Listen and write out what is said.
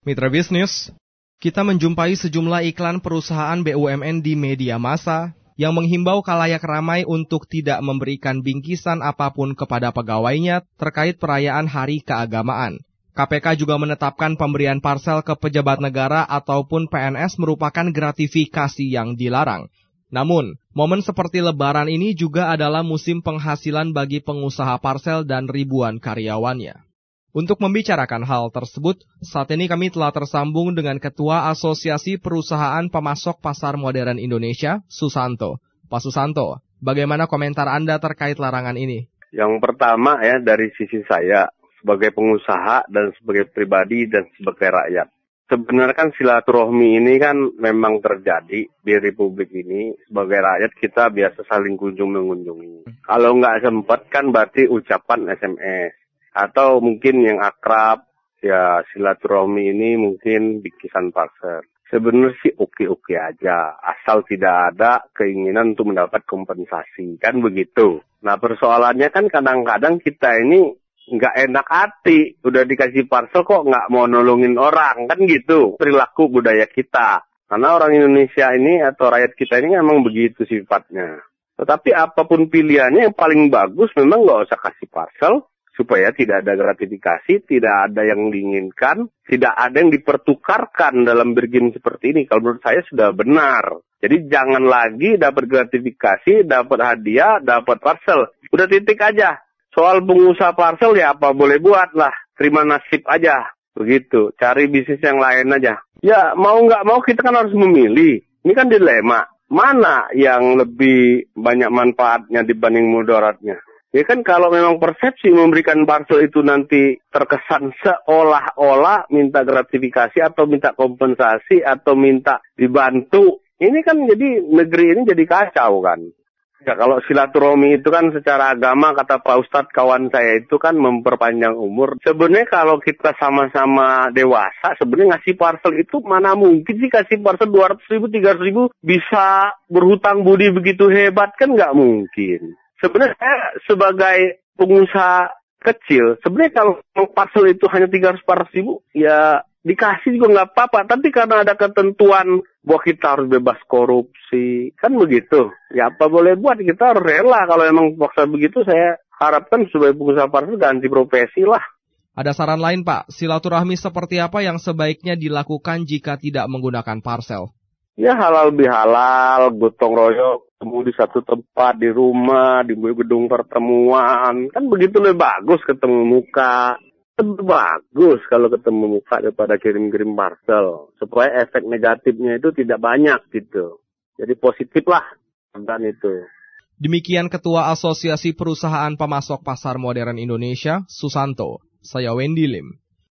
Mitra bisnis, kita menjumpai sejumlah iklan perusahaan BUMN di media massa yang menghimbau khalayak ramai untuk tidak memberikan bingkisan apapun kepada pegawainya terkait perayaan Hari Keagamaan. KPK juga menetapkan pemberian parsel ke pejabat negara ataupun PNS merupakan gratifikasi yang dilarang. Namun, momen seperti Lebaran ini juga adalah musim penghasilan bagi pengusaha parsel dan ribuan karyawannya. Untuk membicarakan hal tersebut, saat ini kami telah tersambung dengan Ketua Asosiasi Perusahaan Pemasok Pasar Modern Indonesia, Susanto. Pak Susanto, bagaimana komentar Anda terkait larangan ini? Yang pertama ya, dari sisi saya sebagai pengusaha dan sebagai pribadi dan sebagai rakyat. Sebenarnya kan silaturahmi ini kan memang terjadi di Republik ini. Sebagai rakyat kita biasa saling kunjung-mengunjungi. Kalau nggak sempat kan berarti ucapan SMS. Atau mungkin yang akrab, ya silaturahmi ini mungkin bingkisan parsel. Sebenarnya sih oke-oke aja, asal tidak ada keinginan untuk mendapat kompensasi, kan begitu. Nah persoalannya kan kadang-kadang kita ini nggak enak hati, udah dikasih parsel kok nggak mau nolongin orang, kan gitu. Perilaku budaya kita, karena orang Indonesia ini atau rakyat kita ini memang begitu sifatnya. Tetapi apapun pilihannya yang paling bagus memang nggak usah kasih parsel, supaya tidak ada gratifikasi, tidak ada yang diinginkan, tidak ada yang dipertukarkan dalam bergin seperti ini. Kalau menurut saya sudah benar. Jadi jangan lagi dapat gratifikasi, dapat hadiah, dapat parsel. Udah titik aja. Soal pengusaha parsel ya apa boleh buat lah. Terima nasib aja. Begitu. Cari bisnis yang lain aja. Ya mau nggak mau kita kan harus memilih. Ini kan dilema. Mana yang lebih banyak manfaatnya dibanding mudaratnya? Ya kan kalau memang persepsi memberikan parsel itu nanti terkesan seolah-olah minta gratifikasi atau minta kompensasi atau minta dibantu. Ini kan jadi negeri ini jadi kacau kan. Ya kalau silaturahmi itu kan secara agama kata Pak Ustadz kawan saya itu kan memperpanjang umur. Sebenarnya kalau kita sama-sama dewasa sebenarnya ngasih parsel itu mana mungkin sih kasih parsel 200.000, 300.000 bisa berhutang budi begitu hebat kan nggak mungkin. Sebenarnya saya sebagai pengusaha kecil, sebenarnya kalau parsel itu hanya 300-400 ribu, ya dikasih juga nggak apa-apa. Tapi karena ada ketentuan bahwa kita harus bebas korupsi, kan begitu. Ya apa boleh buat, kita harus rela. Kalau emang paksa begitu, saya harapkan sebagai pengusaha parsel ganti profesi lah. Ada saran lain Pak, silaturahmi seperti apa yang sebaiknya dilakukan jika tidak menggunakan parsel? Ya halal bihalal, gotong royong. Ketemu di satu tempat, di rumah, di gedung pertemuan. Kan begitu lebih bagus ketemu muka. Lebih bagus kalau ketemu muka daripada kirim-kirim parsel. Supaya efek negatifnya itu tidak banyak gitu. Jadi positif lah. Dan itu. Demikian Ketua Asosiasi Perusahaan Pemasok Pasar Modern Indonesia, Susanto. Saya Wendy Lim.